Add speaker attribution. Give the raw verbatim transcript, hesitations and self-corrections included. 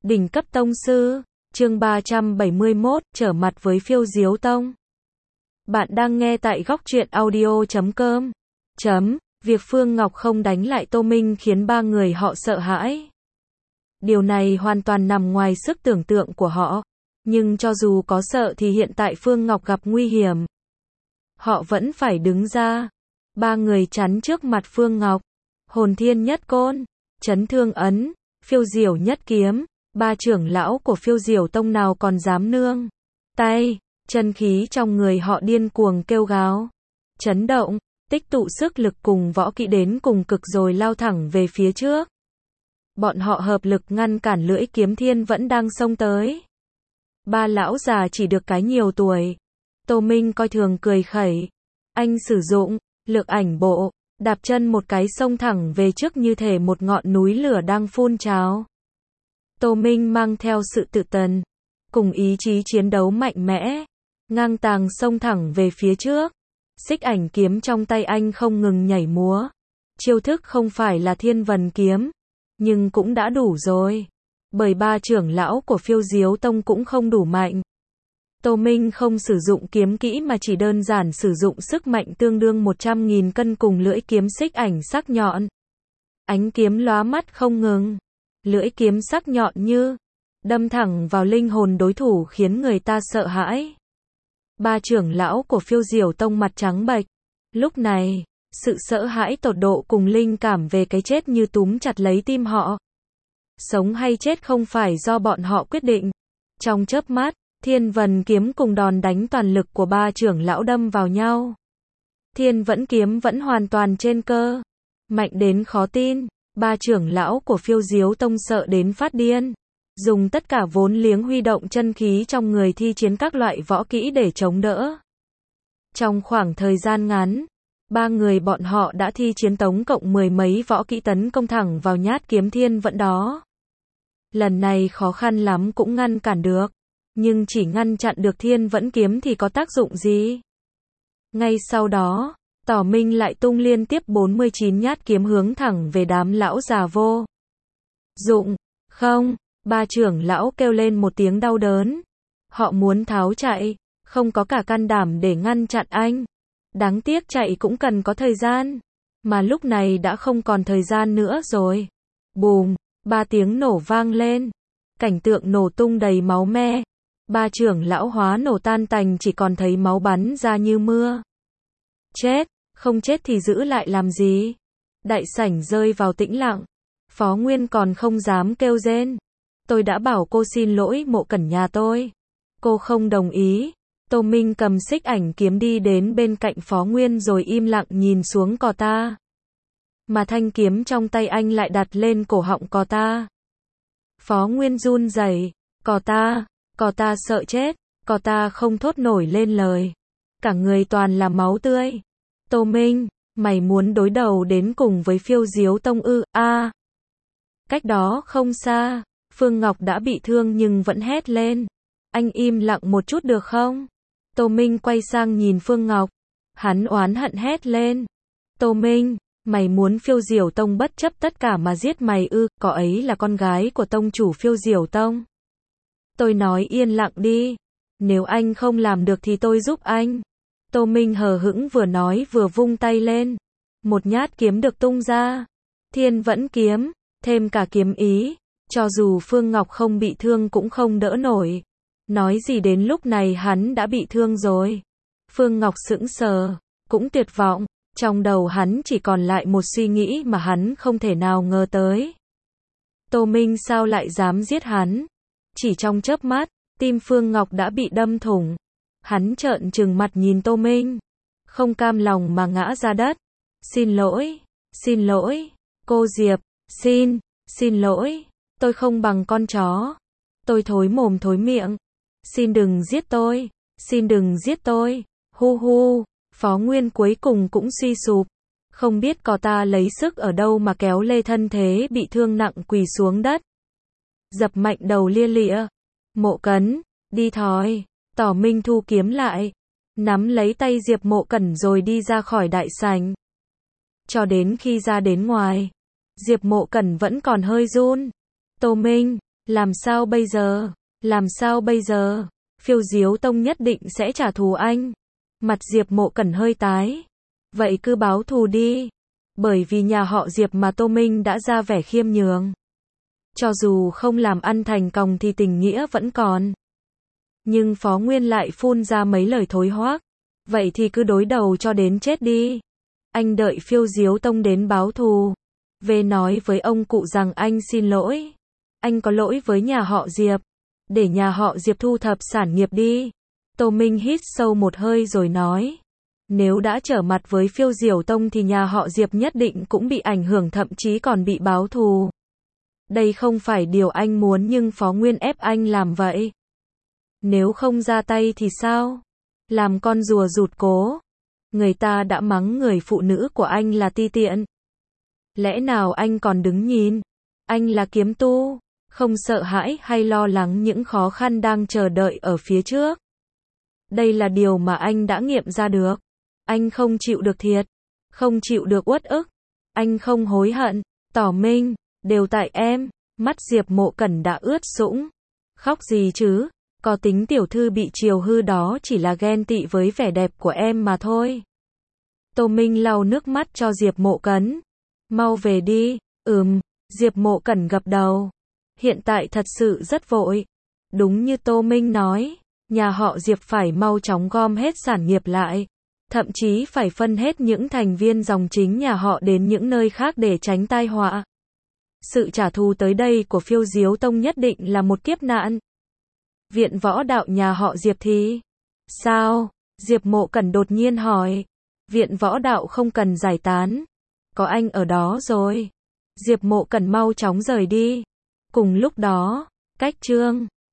Speaker 1: Đỉnh cấp tông sư, chương ba trăm bảy mươi mốt, trở mặt với Phiêu Diếu Tông. Bạn đang nghe tại góc truyện audio chấm com. Chấm, việc Phương Ngọc không đánh lại Tô Minh khiến ba người họ sợ hãi. Điều này hoàn toàn nằm ngoài sức tưởng tượng của họ. Nhưng cho dù có sợ thì hiện tại Phương Ngọc gặp nguy hiểm. Họ vẫn phải đứng ra. Ba người chắn trước mặt Phương Ngọc. Hồn Thiên Nhất Côn, Chấn Thương Ấn, Phiêu Diểu Nhất Kiếm. Ba trưởng lão của Phiêu Diểu Tông nào còn dám nương tay, chân khí trong người họ điên cuồng kêu gào, chấn động, tích tụ sức lực cùng võ kỹ đến cùng cực rồi lao thẳng về phía trước. Bọn họ hợp lực ngăn cản lưỡi kiếm thiên vẫn đang xông tới. Ba lão già chỉ được cái nhiều tuổi. Tô Minh coi thường cười khẩy. Anh sử dụng lực ảnh bộ, đạp chân một cái xông thẳng về trước như thể một ngọn núi lửa đang phun trào. Tô Minh mang theo sự tự tin, cùng ý chí chiến đấu mạnh mẽ, ngang tàng xông thẳng về phía trước. Xích ảnh kiếm trong tay anh không ngừng nhảy múa. Chiêu thức không phải là thiên vần kiếm, nhưng cũng đã đủ rồi. Bởi ba trưởng lão của Phiêu Diếu Tông cũng không đủ mạnh. Tô Minh không sử dụng kiếm kỹ mà chỉ đơn giản sử dụng sức mạnh tương đương một trăm nghìn cân cùng lưỡi kiếm xích ảnh sắc nhọn. Ánh kiếm lóa mắt không ngừng. Lưỡi kiếm sắc nhọn như đâm thẳng vào linh hồn đối thủ khiến người ta sợ hãi. Ba trưởng lão của Phiêu Diểu Tông mặt trắng bệch. Lúc này, sự sợ hãi tột độ cùng linh cảm về cái chết như túm chặt lấy tim họ. Sống hay chết không phải do bọn họ quyết định. Trong chớp mắt, Thiên Vân kiếm cùng đòn đánh toàn lực của ba trưởng lão đâm vào nhau. Thiên Vẫn kiếm vẫn hoàn toàn trên cơ, mạnh đến khó tin. Ba trưởng lão của Phiêu Diếu Tông sợ đến phát điên, dùng tất cả vốn liếng huy động chân khí trong người thi chiến các loại võ kỹ để chống đỡ. Trong khoảng thời gian ngắn, ba người bọn họ đã thi chiến tổng cộng mười mấy võ kỹ tấn công thẳng vào nhát kiếm Thiên Vẫn đó. Lần này khó khăn lắm cũng ngăn cản được, nhưng chỉ ngăn chặn được Thiên Vẫn kiếm thì có tác dụng gì? Ngay sau đó, Tỏ Minh lại tung liên tiếp bốn mươi chín nhát kiếm hướng thẳng về đám lão già vô dụng. Không, ba trưởng lão kêu lên một tiếng đau đớn. Họ muốn tháo chạy, không có cả can đảm để ngăn chặn anh. Đáng tiếc chạy cũng cần có thời gian, mà lúc này đã không còn thời gian nữa rồi. Bùm, ba tiếng nổ vang lên. Cảnh tượng nổ tung đầy máu me. Ba trưởng lão hóa nổ tan tành chỉ còn thấy máu bắn ra như mưa. Chết, không chết thì giữ lại làm gì? Đại sảnh rơi vào tĩnh lặng. Phó Nguyên còn không dám kêu rên. Tôi đã bảo cô xin lỗi Mộ Cẩn nhà tôi. Cô không đồng ý. Tô Minh cầm xích ảnh kiếm đi đến bên cạnh Phó Nguyên rồi im lặng nhìn xuống cò ta. Mà thanh kiếm trong tay anh lại đặt lên cổ họng cò ta. Phó Nguyên run rẩy. Cò ta, cò ta sợ chết. Cò ta không thốt nổi lên lời. Cả người toàn là máu tươi. Tô Minh, mày muốn đối đầu đến cùng với Phiêu Diếu Tông ư? A. À. Cách đó không xa, Phương Ngọc đã bị thương nhưng vẫn hét lên. Anh im lặng một chút được không? Tô Minh quay sang nhìn Phương Ngọc. Hắn oán hận hét lên. Tô Minh, mày muốn Phiêu Diểu Tông bất chấp tất cả mà giết mày ư? Cậu ấy là con gái của tông chủ Phiêu Diểu Tông. Tôi nói yên lặng đi. Nếu anh không làm được thì tôi giúp anh. Tô Minh hờ hững vừa nói vừa vung tay lên. Một nhát kiếm được tung ra. Thiên Vẫn kiếm, thêm cả kiếm ý. Cho dù Phương Ngọc không bị thương cũng không đỡ nổi. Nói gì đến lúc này hắn đã bị thương rồi. Phương Ngọc sững sờ, cũng tuyệt vọng. Trong đầu hắn chỉ còn lại một suy nghĩ mà hắn không thể nào ngờ tới. Tô Minh sao lại dám giết hắn? Chỉ trong chớp mắt, tim Phương Ngọc đã bị đâm thủng. Hắn trợn trừng mặt nhìn Tô Minh, không cam lòng mà ngã ra đất. Xin lỗi, xin lỗi, cô Diệp, xin, xin lỗi, tôi không bằng con chó. Tôi thối mồm thối miệng. Xin đừng giết tôi, xin đừng giết tôi, hu hu. Phó Nguyên cuối cùng cũng suy sụp. Không biết cò ta lấy sức ở đâu mà kéo lê thân thế bị thương nặng quỳ xuống đất. Dập mạnh đầu lia lịa. Mộ Cấn, đi thói. Tỏ Minh thu kiếm lại, nắm lấy tay Diệp Mộ Cẩn rồi đi ra khỏi đại sảnh. Cho đến khi ra đến ngoài, Diệp Mộ Cẩn vẫn còn hơi run. Tô Minh, Làm sao bây giờ? Làm sao bây giờ? Phiêu Diếu Tông nhất định sẽ trả thù anh. Mặt Diệp Mộ Cẩn hơi tái. Vậy cứ báo thù đi. Bởi vì nhà họ Diệp mà Tô Minh đã ra vẻ khiêm nhường. Cho dù không làm ăn thành công thì tình nghĩa vẫn còn. Nhưng Phó Nguyên lại phun ra mấy lời thối hoác. Vậy thì cứ đối đầu cho đến chết đi. Anh đợi Phiêu Diếu Tông đến báo thù. Về nói với ông cụ rằng anh xin lỗi. Anh có lỗi với nhà họ Diệp. Để nhà họ Diệp thu thập sản nghiệp đi. Tô Minh hít sâu một hơi rồi nói. Nếu đã trở mặt với Phiêu Diếu Tông thì nhà họ Diệp nhất định cũng bị ảnh hưởng, thậm chí còn bị báo thù. Đây không phải điều anh muốn nhưng Phó Nguyên ép anh làm vậy. Nếu không ra tay thì sao? Làm con rùa rụt cố. Người ta đã mắng người phụ nữ của anh là ti tiện. Lẽ nào anh còn đứng nhìn? Anh là kiếm tu, không sợ hãi hay lo lắng những khó khăn đang chờ đợi ở phía trước. Đây là điều mà anh đã nghiệm ra được. Anh không chịu được thiệt, không chịu được uất ức. Anh không hối hận. Tỏ Minh, đều tại em. Mắt Diệp Mộ Cẩn đã ướt sũng. Khóc gì chứ? Có tính tiểu thư bị chiều hư đó chỉ là ghen tị với vẻ đẹp của em mà thôi. Tô Minh lau nước mắt cho Diệp Mộ Cẩn. Mau về đi. Ừm, Diệp Mộ Cẩn gập đầu. Hiện tại thật sự rất vội. Đúng như Tô Minh nói, nhà họ Diệp phải mau chóng gom hết sản nghiệp lại. Thậm chí phải phân hết những thành viên dòng chính nhà họ đến những nơi khác để tránh tai họa. Sự trả thù tới đây của Phiêu Diếu Tông nhất định là một kiếp nạn. Viện võ đạo nhà họ Diệp thì sao? Diệp Mộ Cẩn đột nhiên hỏi. Viện võ đạo không cần giải tán. Có anh ở đó rồi. Diệp Mộ Cẩn mau chóng rời đi. Cùng lúc đó, cách Trương